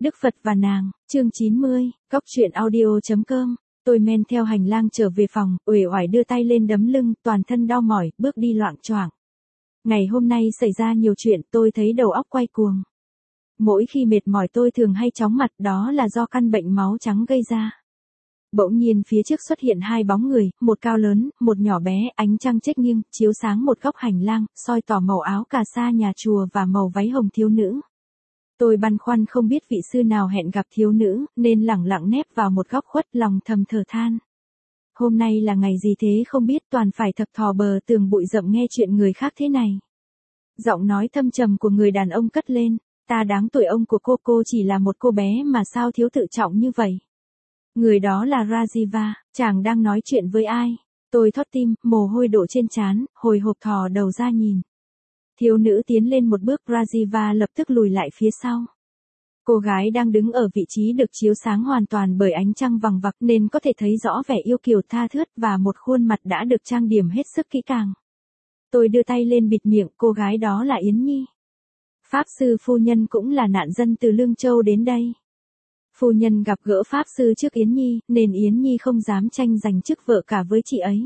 Đức Phật và nàng, chương 90, Cóc truyện audio.com. Tôi men theo hành lang trở về phòng, uể oải đưa tay lên đấm lưng, toàn thân đau mỏi, bước đi loạng choạng. Ngày hôm nay xảy ra nhiều chuyện, tôi thấy đầu óc quay cuồng. Mỗi khi mệt mỏi tôi thường hay chóng mặt, đó là do căn bệnh máu trắng gây ra. Bỗng nhiên phía trước xuất hiện hai bóng người, một cao lớn, một nhỏ bé, ánh trăng chếch nghiêng, chiếu sáng một góc hành lang, soi tỏ màu áo cà sa nhà chùa và màu váy hồng thiếu nữ. Tôi băn khoăn không biết vị sư nào hẹn gặp thiếu nữ, nên lẳng lặng nép vào một góc khuất, lòng thầm thở than. Hôm nay là ngày gì thế không biết, toàn phải thập thò bờ tường bụi rậm nghe chuyện người khác thế này. Giọng nói thâm trầm của người đàn ông cất lên, ta đáng tuổi ông của cô chỉ là một cô bé mà sao thiếu tự trọng như vậy. Người đó là Rajiva, chàng đang nói chuyện với ai? Tôi thót tim, mồ hôi đổ trên trán, hồi hộp thò đầu ra nhìn. Thiếu nữ tiến lên một bước, Rajiva lập tức lùi lại phía sau. Cô gái đang đứng ở vị trí được chiếu sáng hoàn toàn bởi ánh trăng vằng vặc nên có thể thấy rõ vẻ yêu kiều tha thướt và một khuôn mặt đã được trang điểm hết sức kỹ càng. Tôi đưa tay lên bịt miệng, cô gái đó là Yến Nhi. Pháp sư phu nhân cũng là nạn dân từ Lương Châu đến đây. Phu nhân gặp gỡ Pháp sư trước Yến Nhi, nên Yến Nhi không dám tranh giành chức vợ cả với chị ấy.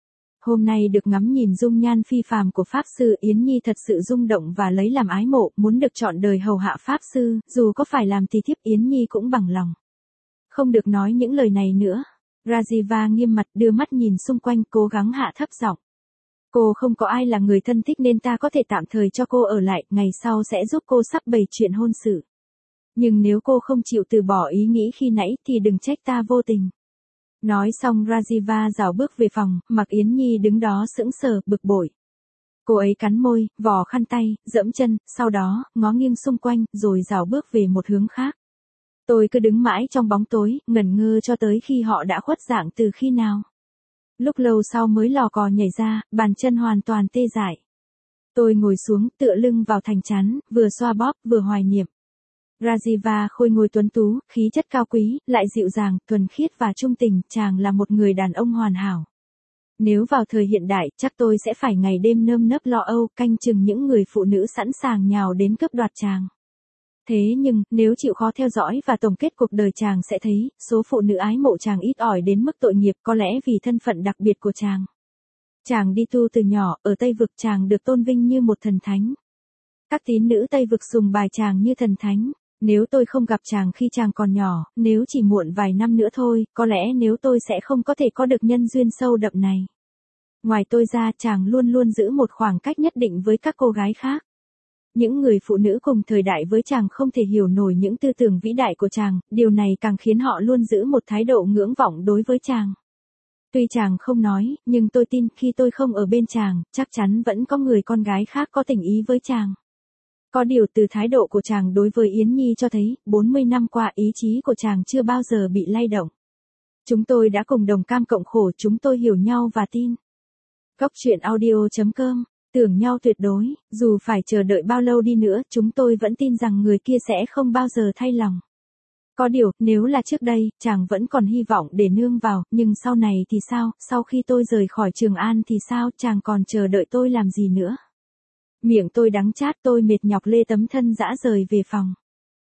Hôm nay được ngắm nhìn dung nhan phi phàm của Pháp sư, Yến Nhi thật sự rung động và lấy làm ái mộ, muốn được trọn đời hầu hạ Pháp sư, dù có phải làm tỳ thiếp Yến Nhi cũng bằng lòng. Không được nói những lời này nữa. Rajiva nghiêm mặt đưa mắt nhìn xung quanh, cố gắng hạ thấp giọng. Cô không có ai là người thân thích nên ta có thể tạm thời cho cô ở lại, ngày sau sẽ giúp cô sắp bày chuyện hôn sự. Nhưng nếu cô không chịu từ bỏ ý nghĩ khi nãy thì đừng trách ta vô tình. Nói xong Rajiva rảo bước về phòng, mặc Yến Nhi đứng đó sững sờ, bực bội. Cô ấy cắn môi, vò khăn tay, dẫm chân, sau đó, ngó nghiêng xung quanh, rồi rảo bước về một hướng khác. Tôi cứ đứng mãi trong bóng tối, ngẩn ngơ cho tới khi họ đã khuất dạng từ khi nào. Lúc lâu sau mới lò cò nhảy ra, bàn chân hoàn toàn tê dại. Tôi ngồi xuống, tựa lưng vào thành chắn, vừa xoa bóp, vừa hoài niệm. Rajiva khôi ngồi tuấn tú, khí chất cao quý, lại dịu dàng, thuần khiết và trung tình, chàng là một người đàn ông hoàn hảo. Nếu vào thời hiện đại, chắc tôi sẽ phải ngày đêm nơm nớp lo âu, canh chừng những người phụ nữ sẵn sàng nhào đến cướp đoạt chàng. Thế nhưng, nếu chịu khó theo dõi và tổng kết cuộc đời chàng sẽ thấy, số phụ nữ ái mộ chàng ít ỏi đến mức tội nghiệp, có lẽ vì thân phận đặc biệt của chàng. Chàng đi tu từ nhỏ, ở Tây Vực chàng được tôn vinh như một thần thánh. Các tín nữ Tây Vực sùng bài chàng như thần thánh. Nếu tôi không gặp chàng khi chàng còn nhỏ, nếu chỉ muộn vài năm nữa thôi, có lẽ nếu tôi sẽ không có thể có được nhân duyên sâu đậm này. Ngoài tôi ra, chàng luôn luôn giữ một khoảng cách nhất định với các cô gái khác. Những người phụ nữ cùng thời đại với chàng không thể hiểu nổi những tư tưởng vĩ đại của chàng, điều này càng khiến họ luôn giữ một thái độ ngưỡng vọng đối với chàng. Tuy chàng không nói, nhưng tôi tin khi tôi không ở bên chàng, chắc chắn vẫn có người con gái khác có tình ý với chàng. Có điều từ thái độ của chàng đối với Yến Nhi cho thấy, 40 năm qua ý chí của chàng chưa bao giờ bị lay động. Chúng tôi đã cùng đồng cam cộng khổ, chúng tôi hiểu nhau và tin. Cóc truyện audio.com, tưởng nhau tuyệt đối, dù phải chờ đợi bao lâu đi nữa, chúng tôi vẫn tin rằng người kia sẽ không bao giờ thay lòng. Có điều, nếu là trước đây, chàng vẫn còn hy vọng để nương vào, nhưng sau này thì sao, sau khi tôi rời khỏi Trường An thì sao, chàng còn chờ đợi tôi làm gì nữa? Miệng tôi đắng chát, tôi mệt nhọc lê tấm thân dã rời về phòng.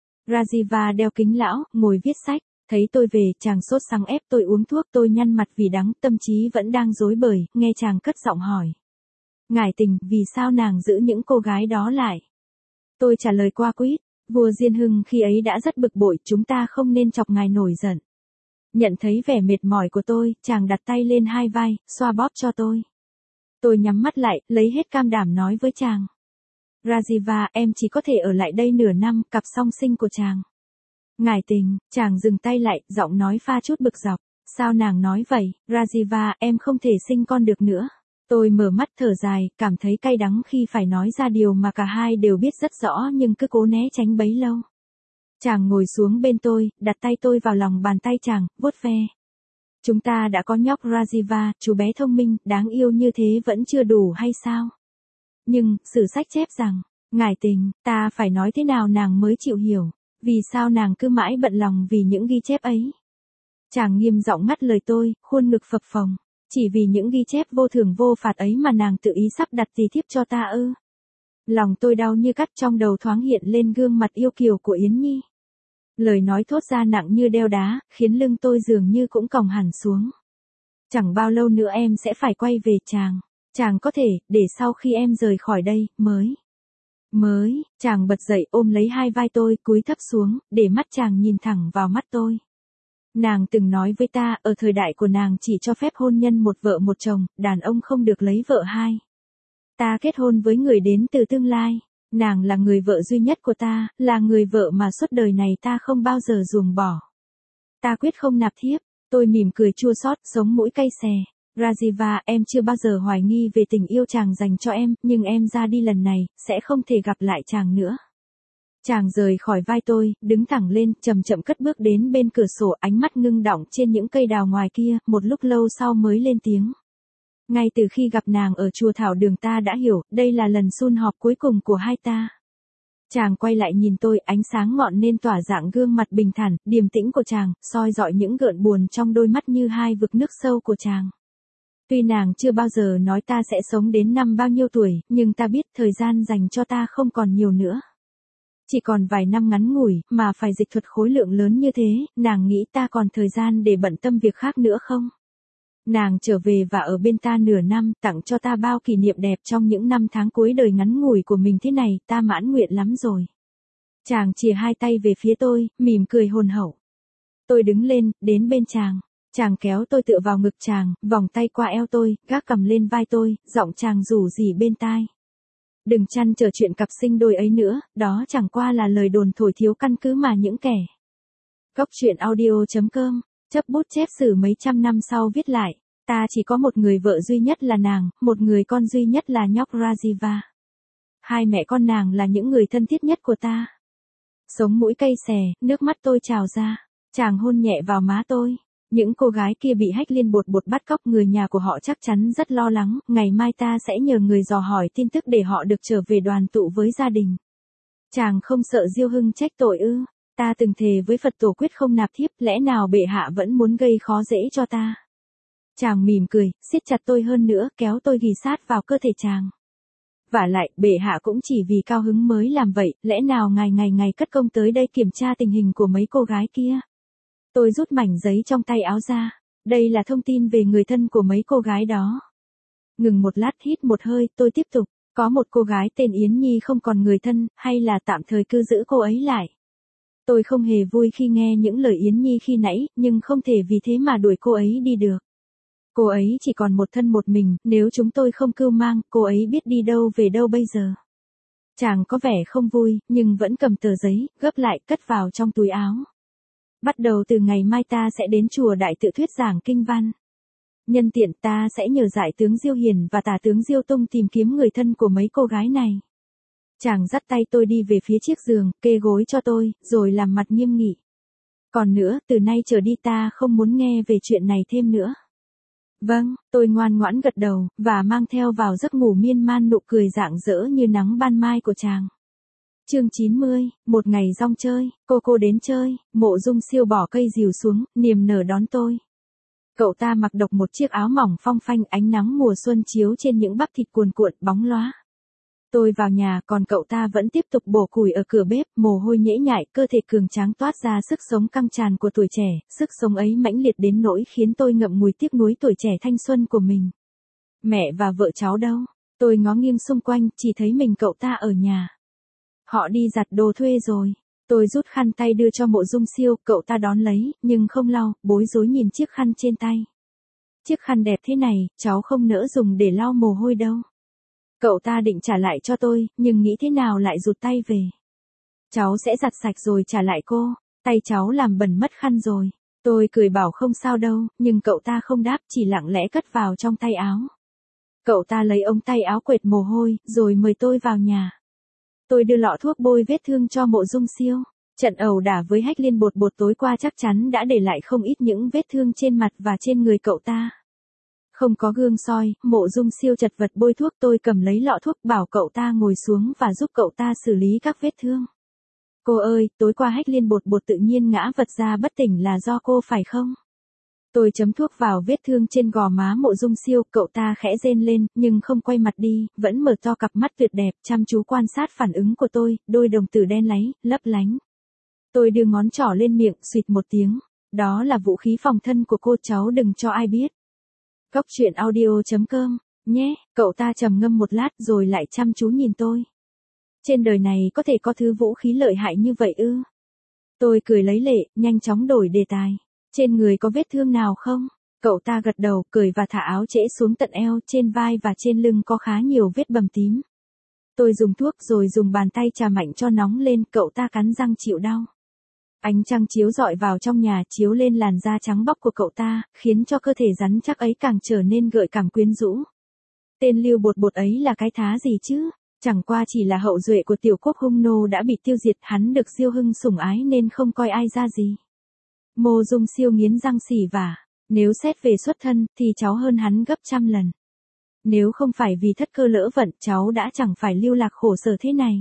Rajiva đeo kính lão, ngồi viết sách, thấy tôi về, chàng sốt sắng ép tôi uống thuốc, tôi nhăn mặt vì đắng, tâm trí vẫn đang rối bời, nghe chàng cất giọng hỏi. Ngải Tình, vì sao nàng giữ những cô gái đó lại? Tôi trả lời qua quýt, vua Diên Hưng khi ấy đã rất bực bội, chúng ta không nên chọc ngài nổi giận. Nhận thấy vẻ mệt mỏi của tôi, chàng đặt tay lên hai vai, xoa bóp cho tôi. Tôi nhắm mắt lại, lấy hết cam đảm nói với chàng. Rajiva, em chỉ có thể ở lại đây nửa năm, cặp song sinh của chàng. Ngải Tình, chàng dừng tay lại, giọng nói pha chút bực dọc. Sao nàng nói vậy, Rajiva, em không thể sinh con được nữa. Tôi mở mắt thở dài, cảm thấy cay đắng khi phải nói ra điều mà cả hai đều biết rất rõ nhưng cứ cố né tránh bấy lâu. Chàng ngồi xuống bên tôi, đặt tay tôi vào lòng bàn tay chàng, vuốt ve. Chúng ta đã có nhóc Rajiva, chú bé thông minh, đáng yêu như thế vẫn chưa đủ hay sao? Nhưng, sử sách chép rằng, Ngải Tình, ta phải nói thế nào nàng mới chịu hiểu, vì sao nàng cứ mãi bận lòng vì những ghi chép ấy. Chàng nghiêm giọng ngắt lời tôi, khuôn ngực phập phồng, chỉ vì những ghi chép vô thưởng vô phạt ấy mà nàng tự ý sắp đặt tỳ thiếp cho ta ư? Lòng tôi đau như cắt, trong đầu thoáng hiện lên gương mặt yêu kiều của Yến Nhi. Lời nói thốt ra nặng như đeo đá, khiến lưng tôi dường như cũng còng hẳn xuống. Chẳng bao lâu nữa em sẽ phải quay về chàng. Chàng có thể, để sau khi em rời khỏi đây, chàng bật dậy ôm lấy hai vai tôi, cúi thấp xuống, để mắt chàng nhìn thẳng vào mắt tôi. Nàng từng nói với ta, ở thời đại của nàng chỉ cho phép hôn nhân một vợ một chồng, đàn ông không được lấy vợ hai. Ta kết hôn với người đến từ tương lai. Nàng là người vợ duy nhất của ta, là người vợ mà suốt đời này ta không bao giờ ruồng bỏ. Ta quyết không nạp thiếp. Tôi mỉm cười chua xót, sống mũi cay xè. Rajiva, em chưa bao giờ hoài nghi về tình yêu chàng dành cho em, nhưng em ra đi lần này, sẽ không thể gặp lại chàng nữa. Chàng rời khỏi vai tôi, đứng thẳng lên, chậm chậm cất bước đến bên cửa sổ, ánh mắt ngưng đọng trên những cây đào ngoài kia, một lúc lâu sau mới lên tiếng. Ngay từ khi gặp nàng ở chùa Thảo Đường ta đã hiểu, đây là lần sum họp cuối cùng của hai ta. Chàng quay lại nhìn tôi, ánh sáng ngọn nên tỏa dạng gương mặt bình thản, điềm tĩnh của chàng, soi dọi những gợn buồn trong đôi mắt như hai vực nước sâu của chàng. Tuy nàng chưa bao giờ nói ta sẽ sống đến năm bao nhiêu tuổi, nhưng ta biết thời gian dành cho ta không còn nhiều nữa. Chỉ còn vài năm ngắn ngủi, mà phải dịch thuật khối lượng lớn như thế, nàng nghĩ ta còn thời gian để bận tâm việc khác nữa không? Nàng trở về và ở bên ta nửa năm, tặng cho ta bao kỷ niệm đẹp trong những năm tháng cuối đời ngắn ngủi của mình thế này, ta mãn nguyện lắm rồi. Chàng chìa hai tay về phía tôi, mỉm cười hồn hậu. Tôi đứng lên, đến bên chàng. Chàng kéo tôi tựa vào ngực chàng, vòng tay qua eo tôi, gác cầm lên vai tôi, giọng chàng rủ rỉ bên tai. Đừng chăn trở chuyện cặp sinh đôi ấy nữa, đó chẳng qua là lời đồn thổi thiếu căn cứ mà những kẻ. Góc truyện audio.com, chấp bút chép sử mấy trăm năm sau viết lại, ta chỉ có một người vợ duy nhất là nàng, một người con duy nhất là nhóc Rajiva. Hai mẹ con nàng là những người thân thiết nhất của ta. Sống mũi cay xè, nước mắt tôi trào ra, chàng hôn nhẹ vào má tôi. Những cô gái kia bị Hách Liên Bột Bột bắt cóc, người nhà của họ chắc chắn rất lo lắng, ngày mai ta sẽ nhờ người dò hỏi tin tức để họ được trở về đoàn tụ với gia đình. Chàng không sợ Diêu Hưng trách tội ư? Ta từng thề với Phật tổ quyết không nạp thiếp, lẽ nào bệ hạ vẫn muốn gây khó dễ cho ta? Chàng mỉm cười, siết chặt tôi hơn nữa, kéo tôi ghì sát vào cơ thể chàng. Vả lại, bệ hạ cũng chỉ vì cao hứng mới làm vậy, lẽ nào ngày cất công tới đây kiểm tra tình hình của mấy cô gái kia? Tôi rút mảnh giấy trong tay áo ra. Đây là thông tin về người thân của mấy cô gái đó. Ngừng một lát hít một hơi, tôi tiếp tục. Có một cô gái tên Yến Nhi không còn người thân, hay là tạm thời cứ giữ cô ấy lại. Tôi không hề vui khi nghe những lời Yến Nhi khi nãy, nhưng không thể vì thế mà đuổi cô ấy đi được. Cô ấy chỉ còn một thân một mình, nếu chúng tôi không cưu mang, cô ấy biết đi đâu về đâu bây giờ. Chàng có vẻ không vui, nhưng vẫn cầm tờ giấy, gấp lại, cất vào trong túi áo. Bắt đầu từ ngày mai ta sẽ đến chùa Đại Tự thuyết giảng kinh văn. Nhân tiện ta sẽ nhờ Đại tướng Diêu Hiền và Tả tướng Diêu Tung tìm kiếm người thân của mấy cô gái này. Chàng dắt tay tôi đi về phía chiếc giường, kê gối cho tôi, rồi làm mặt nghiêm nghị. Còn nữa, từ nay trở đi ta không muốn nghe về chuyện này thêm nữa. Vâng, tôi ngoan ngoãn gật đầu, và mang theo vào giấc ngủ miên man nụ cười rạng rỡ như nắng ban mai của chàng. Chương 90, một ngày rong chơi, cô đến chơi, Mộ Dung Siêu bỏ cây rìu xuống, niềm nở đón tôi. Cậu ta mặc độc một chiếc áo mỏng phong phanh, ánh nắng mùa xuân chiếu trên những bắp thịt cuồn cuộn bóng lóa. Tôi vào nhà, còn cậu ta vẫn tiếp tục bổ củi ở cửa bếp, mồ hôi nhễ nhại, cơ thể cường tráng toát ra sức sống căng tràn của tuổi trẻ, sức sống ấy mãnh liệt đến nỗi khiến tôi ngậm ngùi tiếc nuối tuổi trẻ thanh xuân của mình. Mẹ và vợ cháu đâu? Tôi ngó nghiêng xung quanh, chỉ thấy mình cậu ta ở nhà. Họ đi giặt đồ thuê rồi. Tôi rút khăn tay đưa cho Mộ Dung Siêu, cậu ta đón lấy, nhưng không lau, bối rối nhìn chiếc khăn trên tay. Chiếc khăn đẹp thế này, cháu không nỡ dùng để lau mồ hôi đâu. Cậu ta định trả lại cho tôi, nhưng nghĩ thế nào lại rụt tay về. Cháu sẽ giặt sạch rồi trả lại cô, tay cháu làm bẩn mất khăn rồi. Tôi cười bảo không sao đâu, nhưng cậu ta không đáp, chỉ lặng lẽ cất vào trong tay áo. Cậu ta lấy ống tay áo quệt mồ hôi, rồi mời tôi vào nhà. Tôi đưa lọ thuốc bôi vết thương cho Mộ Dung Siêu. Trận ẩu đả với Hách Liên Bột Bột tối qua chắc chắn đã để lại không ít những vết thương trên mặt và trên người cậu ta. Không có gương soi, Mộ Dung Siêu chật vật bôi thuốc, tôi cầm lấy lọ thuốc bảo cậu ta ngồi xuống và giúp cậu ta xử lý các vết thương. Cô ơi, tối qua Hách Liên Bột Bột tự nhiên ngã vật ra bất tỉnh là do cô phải không? Tôi chấm thuốc vào vết thương trên gò má Mộ Dung Siêu, cậu ta khẽ rên lên, nhưng không quay mặt đi, vẫn mở to cặp mắt tuyệt đẹp, chăm chú quan sát phản ứng của tôi, đôi đồng tử đen láy, lấp lánh. Tôi đưa ngón trỏ lên miệng, xụt một tiếng. Đó là vũ khí phòng thân của cô, cháu đừng cho ai biết. Cốc truyện audio.com, nhé, cậu ta trầm ngâm một lát rồi lại chăm chú nhìn tôi. Trên đời này có thể có thứ vũ khí lợi hại như vậy ư? Tôi cười lấy lệ, nhanh chóng đổi đề tài. Trên người có vết thương nào không? Cậu ta gật đầu, cười và thả áo trễ xuống tận eo, trên vai và trên lưng có khá nhiều vết bầm tím. Tôi dùng thuốc rồi dùng bàn tay chà mạnh cho nóng lên, cậu ta cắn răng chịu đau. Ánh trăng chiếu rọi vào trong nhà, chiếu lên làn da trắng bóc của cậu ta, khiến cho cơ thể rắn chắc ấy càng trở nên gợi cảm quyến rũ. Tên Lưu Bột Bột ấy là cái thá gì chứ? Chẳng qua chỉ là hậu duệ của tiểu quốc Hung Nô đã bị tiêu diệt, hắn được Diêu Hưng sủng ái nên không coi ai ra gì. Mộ Dung Siêu nghiến răng xỉ vả, nếu xét về xuất thân thì cháu hơn hắn gấp trăm lần. Nếu không phải vì thất cơ lỡ vận, cháu đã chẳng phải lưu lạc khổ sở thế này.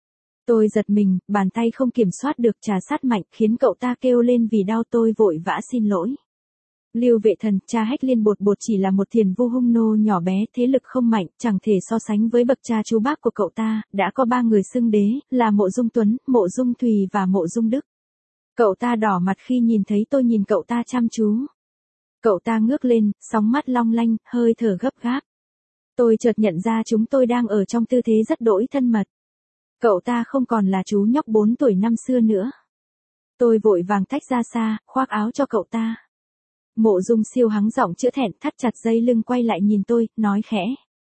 Tôi giật mình, bàn tay không kiểm soát được trà sát mạnh, khiến cậu ta kêu lên vì đau. Tôi vội vã xin lỗi. Lưu Vệ Thần, cha Hách Liên Bột Bột chỉ là một thiền vu hung nô nhỏ bé, thế lực không mạnh, chẳng thể so sánh với bậc cha chú bác của cậu ta. Đã có 3 người xưng đế, là Mộ Dung Tuấn, Mộ Dung Thùy và Mộ Dung Đức. Cậu ta đỏ mặt khi nhìn thấy tôi nhìn cậu ta chăm chú. Cậu ta ngước lên, sóng mắt long lanh, hơi thở gấp gáp. Tôi chợt nhận ra chúng tôi đang ở trong tư thế rất đỗi thân mật. Cậu ta không còn là chú nhóc 4 tuổi năm xưa nữa. Tôi vội vàng tách ra xa, khoác áo cho cậu ta. Mộ Dung Siêu hắng giọng chữa thẹn, thắt chặt dây lưng quay lại nhìn tôi, nói khẽ.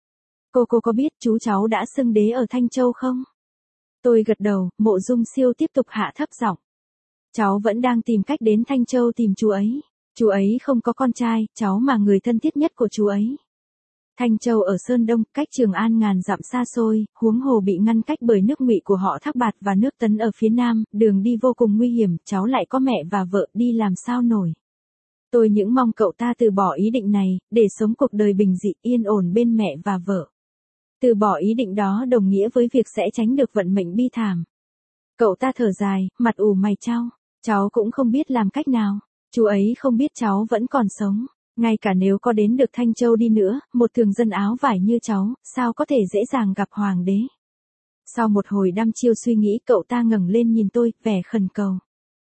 Cô có biết chú cháu đã xưng đế ở Thanh Châu không? Tôi gật đầu, Mộ Dung Siêu tiếp tục hạ thấp giọng. Cháu vẫn đang tìm cách đến Thanh Châu tìm chú ấy. Chú ấy không có con trai, cháu mà người thân thiết nhất của chú ấy. Thanh Châu ở Sơn Đông, cách Trường An ngàn dặm xa xôi, huống hồ bị ngăn cách bởi nước Ngụy của họ Thác Bạt và nước Tấn ở phía nam, đường đi vô cùng nguy hiểm, cháu lại có mẹ và vợ, đi làm sao nổi. Tôi những mong cậu ta từ bỏ ý định này, để sống cuộc đời bình dị, yên ổn bên mẹ và vợ. Từ bỏ ý định đó đồng nghĩa với việc sẽ tránh được vận mệnh bi thảm. Cậu ta thở dài, mặt ủ mày chau. Cháu cũng không biết làm cách nào. Chú ấy không biết cháu vẫn còn sống. Ngay cả nếu có đến được Thanh Châu đi nữa, một thường dân áo vải như cháu, sao có thể dễ dàng gặp hoàng đế. Sau một hồi đăm chiêu suy nghĩ, cậu ta ngẩng lên nhìn tôi, vẻ khẩn cầu.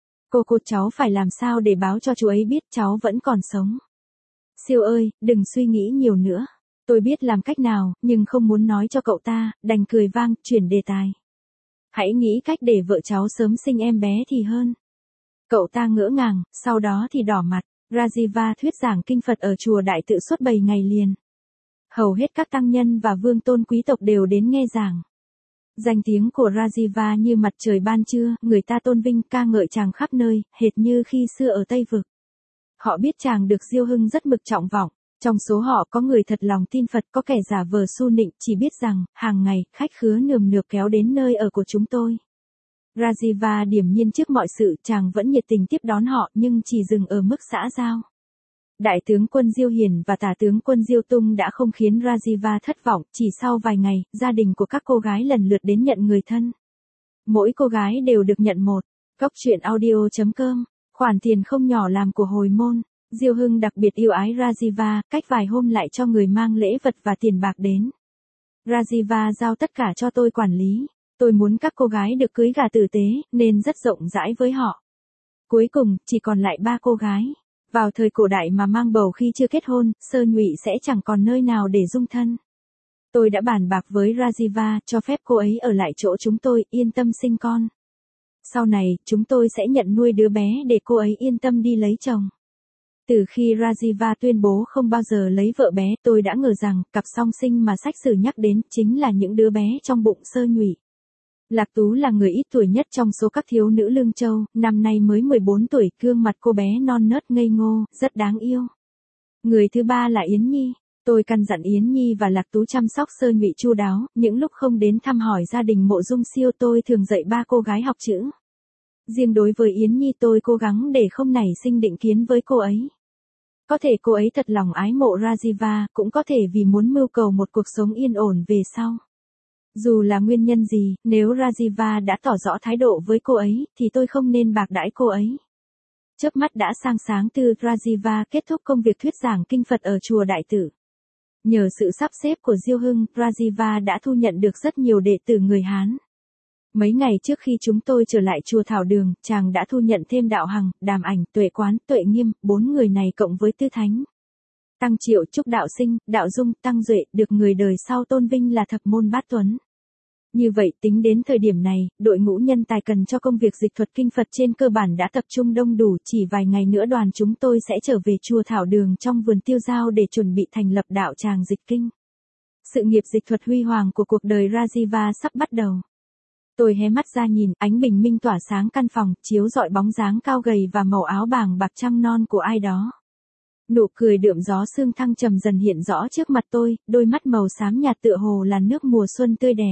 Cô cháu phải làm sao để báo cho chú ấy biết cháu vẫn còn sống. Siêu ơi, đừng suy nghĩ nhiều nữa. Tôi biết làm cách nào, nhưng không muốn nói cho cậu ta, đành cười vang, chuyển đề tài. Hãy nghĩ cách để vợ cháu sớm sinh em bé thì hơn. Cậu ta ngỡ ngàng, sau đó thì đỏ mặt. Rajiva thuyết giảng kinh Phật ở chùa Đại Tự suốt 7 ngày liền. Hầu hết các tăng nhân và vương tôn quý tộc đều đến nghe giảng. Danh tiếng của Rajiva như mặt trời ban trưa, người ta tôn vinh ca ngợi chàng khắp nơi, hệt như khi xưa ở Tây Vực. Họ biết chàng được Diêu Hưng rất mực trọng vọng. Trong số họ có người thật lòng tin Phật, có kẻ giả vờ su nịnh, chỉ biết rằng, hàng ngày, khách khứa nườm nượp kéo đến nơi ở của chúng tôi. Rajiva điềm nhiên trước mọi sự, chàng vẫn nhiệt tình tiếp đón họ, nhưng chỉ dừng ở mức xã giao. Đại tướng quân Diêu Hiền và tả tướng quân Diêu Tung đã không khiến Rajiva thất vọng, chỉ sau vài ngày, gia đình của các cô gái lần lượt đến nhận người thân. Mỗi cô gái đều được nhận một. Cốc truyện audio.com, khoản tiền không nhỏ làm của hồi môn. Diêu Hưng đặc biệt yêu ái Rajiva, cách vài hôm lại cho người mang lễ vật và tiền bạc đến. Rajiva giao tất cả cho tôi quản lý. Tôi muốn các cô gái được cưới gả tử tế, nên rất rộng rãi với họ. Cuối cùng, chỉ còn lại 3 cô gái. Vào thời cổ đại mà mang bầu khi chưa kết hôn, Sơ Nhụy sẽ chẳng còn nơi nào để dung thân. Tôi đã bàn bạc với Rajiva, cho phép cô ấy ở lại chỗ chúng tôi, yên tâm sinh con. Sau này, chúng tôi sẽ nhận nuôi đứa bé để cô ấy yên tâm đi lấy chồng. Từ khi Rajiva tuyên bố không bao giờ lấy vợ bé, tôi đã ngờ rằng, cặp song sinh mà sách sử nhắc đến, chính là những đứa bé trong bụng Sơ Nhụy. Lạc Tú là người ít tuổi nhất trong số các thiếu nữ Lương Châu, năm nay mới 14 tuổi, gương mặt cô bé non nớt ngây ngô, rất đáng yêu. Người thứ 3 là Yến Nhi. Tôi căn dặn Yến Nhi và Lạc Tú chăm sóc Sơ Nhụy chu đáo, những lúc không đến thăm hỏi gia đình Mộ Dung Siêu tôi thường dạy 3 cô gái học chữ. Riêng đối với Yến Nhi tôi cố gắng để không nảy sinh định kiến với cô ấy. Có thể cô ấy thật lòng ái mộ Rajiva, cũng có thể vì muốn mưu cầu một cuộc sống yên ổn về sau. Dù là nguyên nhân gì, nếu Rajiva đã tỏ rõ thái độ với cô ấy, thì tôi không nên bạc đãi cô ấy. Chớp mắt đã sang sáng từ Rajiva kết thúc công việc thuyết giảng kinh Phật ở chùa Đại Tử. Nhờ sự sắp xếp của Diêu Hưng, Rajiva đã thu nhận được rất nhiều đệ tử người Hán. Mấy ngày trước khi chúng tôi trở lại chùa Thảo Đường, chàng đã thu nhận thêm Đạo Hằng, Đàm Ảnh, Tuệ Quán, Tuệ Nghiêm, 4 người này cộng với Tư Thánh. Tăng Triệu, Trúc Đạo Sinh, Đạo Dung, Tăng Duệ, được người đời sau tôn vinh là thập môn bát tuấn. Như vậy tính đến thời điểm này, đội ngũ nhân tài cần cho công việc dịch thuật kinh Phật trên cơ bản đã tập trung đông đủ, chỉ vài ngày nữa đoàn chúng tôi sẽ trở về chùa Thảo Đường trong vườn tiêu giao để chuẩn bị thành lập đạo tràng dịch kinh. Sự nghiệp dịch thuật huy hoàng của cuộc đời Rajiva sắp bắt đầu. Tôi hé mắt ra nhìn, ánh bình minh tỏa sáng căn phòng, chiếu rọi bóng dáng cao gầy và màu áo bàng bạc trăng non của ai đó. Nụ cười đượm gió sương thăng trầm dần hiện rõ trước mặt tôi, đôi mắt màu xám nhạt tựa hồ là nước mùa xuân tươi đẹp.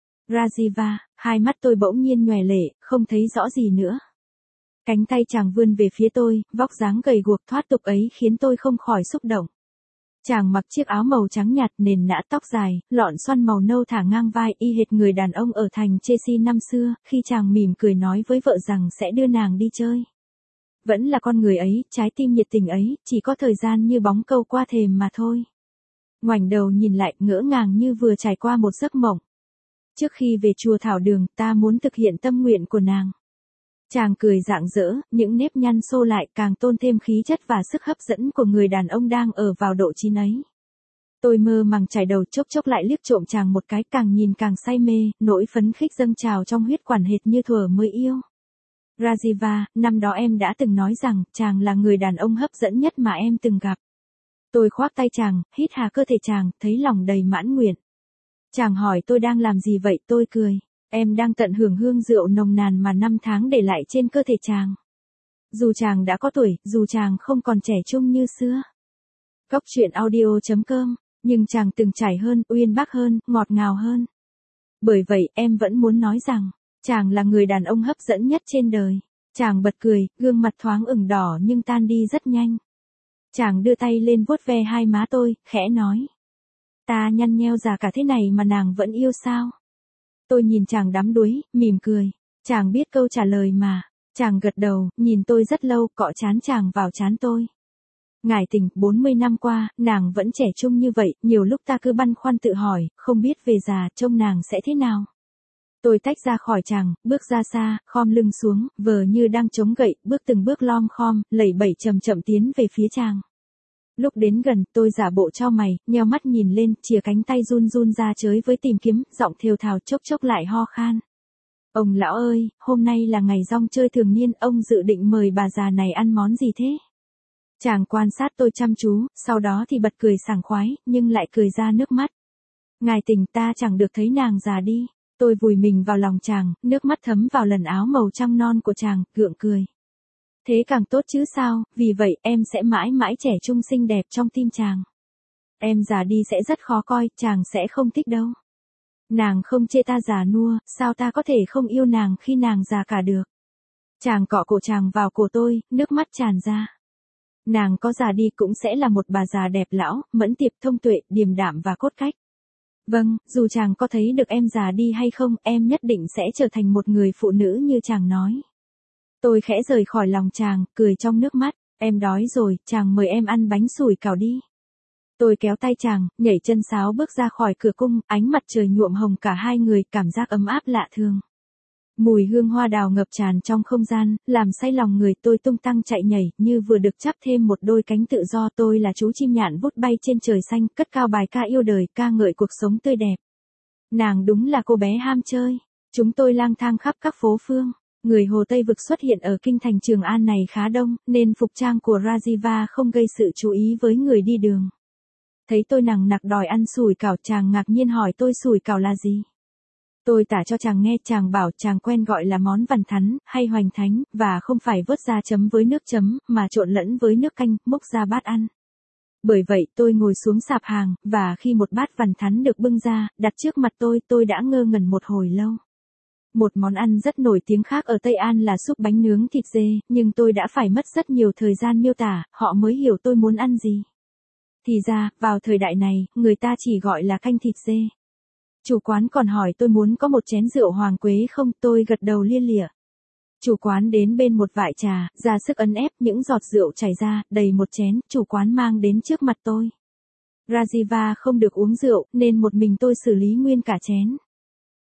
Rajiva, hai mắt tôi bỗng nhiên nhòe lệ, không thấy rõ gì nữa. Cánh tay chàng vươn về phía tôi, vóc dáng gầy guộc thoát tục ấy khiến tôi không khỏi xúc động. Chàng mặc chiếc áo màu trắng nhạt, nền nã tóc dài, lọn xoăn màu nâu thả ngang vai y hệt người đàn ông ở thành Chelsea năm xưa, khi chàng mỉm cười nói với vợ rằng sẽ đưa nàng đi chơi. Vẫn là con người ấy, trái tim nhiệt tình ấy, chỉ có thời gian như bóng câu qua thềm mà thôi. Ngoảnh đầu nhìn lại, ngỡ ngàng như vừa trải qua một giấc mộng. Trước khi về chùa Thảo Đường, ta muốn thực hiện tâm nguyện của nàng. Chàng cười rạng rỡ, những nếp nhăn xô lại càng tôn thêm khí chất và sức hấp dẫn của người đàn ông đang ở vào độ chín ấy. Tôi mơ màng chải đầu, chốc chốc lại liếc trộm chàng một cái, càng nhìn càng say mê, nỗi phấn khích dâng trào trong huyết quản hệt như thuở mới yêu. Rajiva, năm đó em đã từng nói rằng, chàng là người đàn ông hấp dẫn nhất mà em từng gặp. Tôi khoác tay chàng, hít hà cơ thể chàng, thấy lòng đầy mãn nguyện. Chàng hỏi tôi đang làm gì vậy, tôi cười. Em đang tận hưởng hương rượu nồng nàn mà năm tháng để lại trên cơ thể chàng. Dù chàng đã có tuổi, dù chàng không còn trẻ trung như xưa. Góc truyện audio.com, nhưng chàng từng trải hơn, uyên bác hơn, ngọt ngào hơn. Bởi vậy, em vẫn muốn nói rằng, chàng là người đàn ông hấp dẫn nhất trên đời. Chàng bật cười, gương mặt thoáng ửng đỏ nhưng tan đi rất nhanh. Chàng đưa tay lên vuốt ve hai má tôi, khẽ nói. Ta nhăn nheo già cả thế này mà nàng vẫn yêu sao? Tôi nhìn chàng đắm đuối, mỉm cười. Chàng biết câu trả lời mà. Chàng gật đầu, nhìn tôi rất lâu, cọ trán chàng vào trán tôi. Ngài Tình, 40 năm qua, nàng vẫn trẻ trung như vậy, nhiều lúc ta cứ băn khoăn tự hỏi, không biết về già, trông nàng sẽ thế nào. Tôi tách ra khỏi chàng, bước ra xa, khom lưng xuống, vờ như đang chống gậy, bước từng bước lom khom, lẩy bẩy chậm chậm tiến về phía chàng. Lúc đến gần, tôi giả bộ chau mày, nheo mắt nhìn lên, chìa cánh tay run run ra chới với tìm kiếm, giọng thều thào chốc chốc lại ho khan. Ông lão ơi, hôm nay là ngày rong chơi thường niên, ông dự định mời bà già này ăn món gì thế? Chàng quan sát tôi chăm chú, sau đó thì bật cười sảng khoái, nhưng lại cười ra nước mắt. Ngài Tình, ta chẳng được thấy nàng già đi. Tôi vùi mình vào lòng chàng, nước mắt thấm vào lần áo màu trăng non của chàng, gượng cười. Thế càng tốt chứ sao, vì vậy em sẽ mãi mãi trẻ trung xinh đẹp trong tim chàng. Em già đi sẽ rất khó coi, chàng sẽ không thích đâu. Nàng không chê ta già nua, sao ta có thể không yêu nàng khi nàng già cả được. Chàng cọ cổ chàng vào cổ tôi, nước mắt tràn ra. Nàng có già đi cũng sẽ là một bà già đẹp lão, mẫn tiệp thông tuệ, điềm đạm và cốt cách. Vâng, dù chàng có thấy được em già đi hay không, em nhất định sẽ trở thành một người phụ nữ như chàng nói. Tôi khẽ rời khỏi lòng chàng, cười trong nước mắt. Em đói rồi, chàng mời em ăn bánh sủi cảo đi. Tôi kéo tay chàng, nhảy chân sáo bước ra khỏi cửa cung, ánh mặt trời nhuộm hồng cả hai người, cảm giác ấm áp lạ thường. Mùi hương hoa đào ngập tràn trong không gian, làm say lòng người. Tôi tung tăng chạy nhảy, như vừa được chắp thêm một đôi cánh tự do. Tôi là chú chim nhạn vút bay trên trời xanh, cất cao bài ca yêu đời, ca ngợi cuộc sống tươi đẹp. Nàng đúng là cô bé ham chơi. Chúng tôi lang thang khắp các phố phường. Người Hồ Tây Vực xuất hiện ở kinh thành Trường An này khá đông, nên phục trang của Rajiva không gây sự chú ý với người đi đường. Thấy tôi nằng nặc đòi ăn sủi cảo, chàng ngạc nhiên hỏi tôi sủi cảo là gì. Tôi tả cho chàng nghe, chàng bảo chàng quen gọi là món vằn thắn, hay hoành thánh, và không phải vớt ra chấm với nước chấm, mà trộn lẫn với nước canh, múc ra bát ăn. Bởi vậy tôi ngồi xuống sạp hàng, và khi một bát vằn thắn được bưng ra, đặt trước mặt tôi đã ngơ ngẩn một hồi lâu. Một món ăn rất nổi tiếng khác ở Tây An là súp bánh nướng thịt dê, nhưng tôi đã phải mất rất nhiều thời gian miêu tả, họ mới hiểu tôi muốn ăn gì. Thì ra, vào thời đại này, người ta chỉ gọi là canh thịt dê. Chủ quán còn hỏi tôi muốn có một chén rượu hoàng quế không, tôi gật đầu lia lịa. Chủ quán đến bên một vại trà, ra sức ấn ép, những giọt rượu chảy ra, đầy một chén, chủ quán mang đến trước mặt tôi. Rajiva không được uống rượu, nên một mình tôi xử lý nguyên cả chén.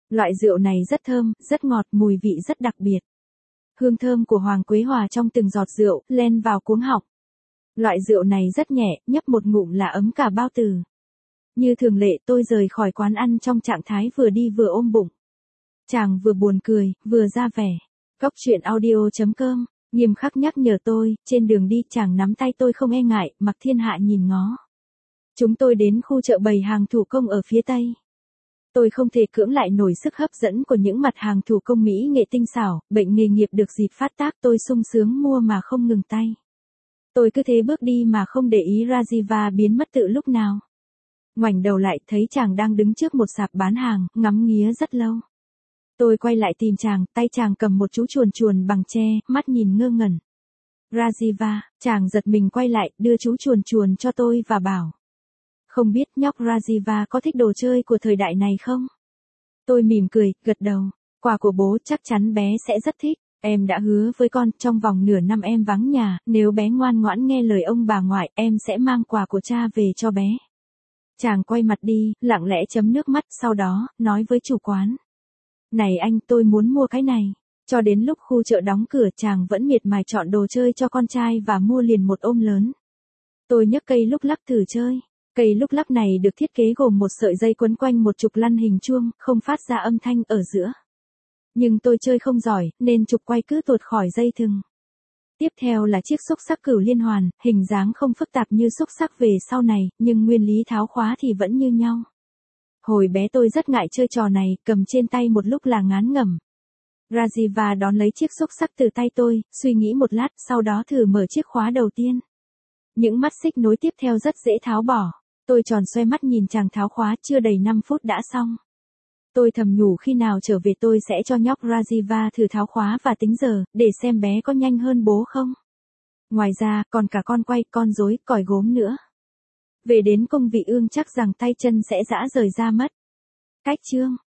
Loại rượu này rất thơm, rất ngọt, mùi vị rất đặc biệt. Hương thơm của hoàng quế hòa trong từng giọt rượu, len vào cuống họng. Loại rượu này rất nhẹ, nhấp một ngụm là ấm cả bao tử. Như thường lệ tôi rời khỏi quán ăn trong trạng thái vừa đi vừa ôm bụng. Chàng vừa buồn cười, vừa ra vẻ. Cóc truyện audio.com, nghiêm khắc nhắc nhở tôi, trên đường đi chàng nắm tay tôi không e ngại, mặc thiên hạ nhìn ngó. Chúng tôi đến khu chợ bày hàng thủ công ở phía Tây. Tôi không thể cưỡng lại nổi sức hấp dẫn của những mặt hàng thủ công mỹ nghệ tinh xảo, bệnh nghề nghiệp được dịp phát tác tôi sung sướng mua mà không ngừng tay. Tôi cứ thế bước đi mà không để ý Rajiva biến mất tự lúc nào. Ngoảnh đầu lại thấy chàng đang đứng trước một sạp bán hàng, ngắm nghía rất lâu. Tôi quay lại tìm chàng, tay chàng cầm một chú chuồn chuồn bằng tre, mắt nhìn ngơ ngẩn. Rajiva, chàng giật mình quay lại, đưa chú chuồn chuồn cho tôi và bảo. Không biết nhóc Rajiva có thích đồ chơi của thời đại này không? Tôi mỉm cười, gật đầu. Quà của bố chắc chắn bé sẽ rất thích. Em đã hứa với con, trong vòng nửa năm em vắng nhà, nếu bé ngoan ngoãn nghe lời ông bà ngoại, em sẽ mang quà của cha về cho bé. Chàng quay mặt đi, lặng lẽ chấm nước mắt, sau đó, nói với chủ quán. Này anh, tôi muốn mua cái này. Cho đến lúc khu chợ đóng cửa chàng vẫn miệt mài chọn đồ chơi cho con trai và mua liền một ôm lớn. Tôi nhấc cây lúc lắc thử chơi. Cây lúc lắc này được thiết kế gồm một sợi dây quấn quanh một trục lăn hình chuông, không phát ra âm thanh ở giữa. Nhưng tôi chơi không giỏi, nên trục quay cứ tuột khỏi dây thừng. Tiếp theo là chiếc xúc xắc cửu liên hoàn, hình dáng không phức tạp như xúc xắc về sau này, nhưng nguyên lý tháo khóa thì vẫn như nhau. Hồi bé tôi rất ngại chơi trò này, cầm trên tay một lúc là ngán ngẩm. Rajiva đón lấy chiếc xúc xắc từ tay tôi, suy nghĩ một lát, sau đó thử mở chiếc khóa đầu tiên. Những mắt xích nối tiếp theo rất dễ tháo bỏ. Tôi tròn xoe mắt nhìn chàng tháo khóa, chưa đầy 5 phút đã xong. Tôi thầm nhủ khi nào trở về tôi sẽ cho nhóc Rajiva thử tháo khóa và tính giờ, để xem bé có nhanh hơn bố không. Ngoài ra, còn cả con quay, con rối, còi gốm nữa. Về đến công vị ương chắc rằng tay chân sẽ rã rời ra mất. Cách chương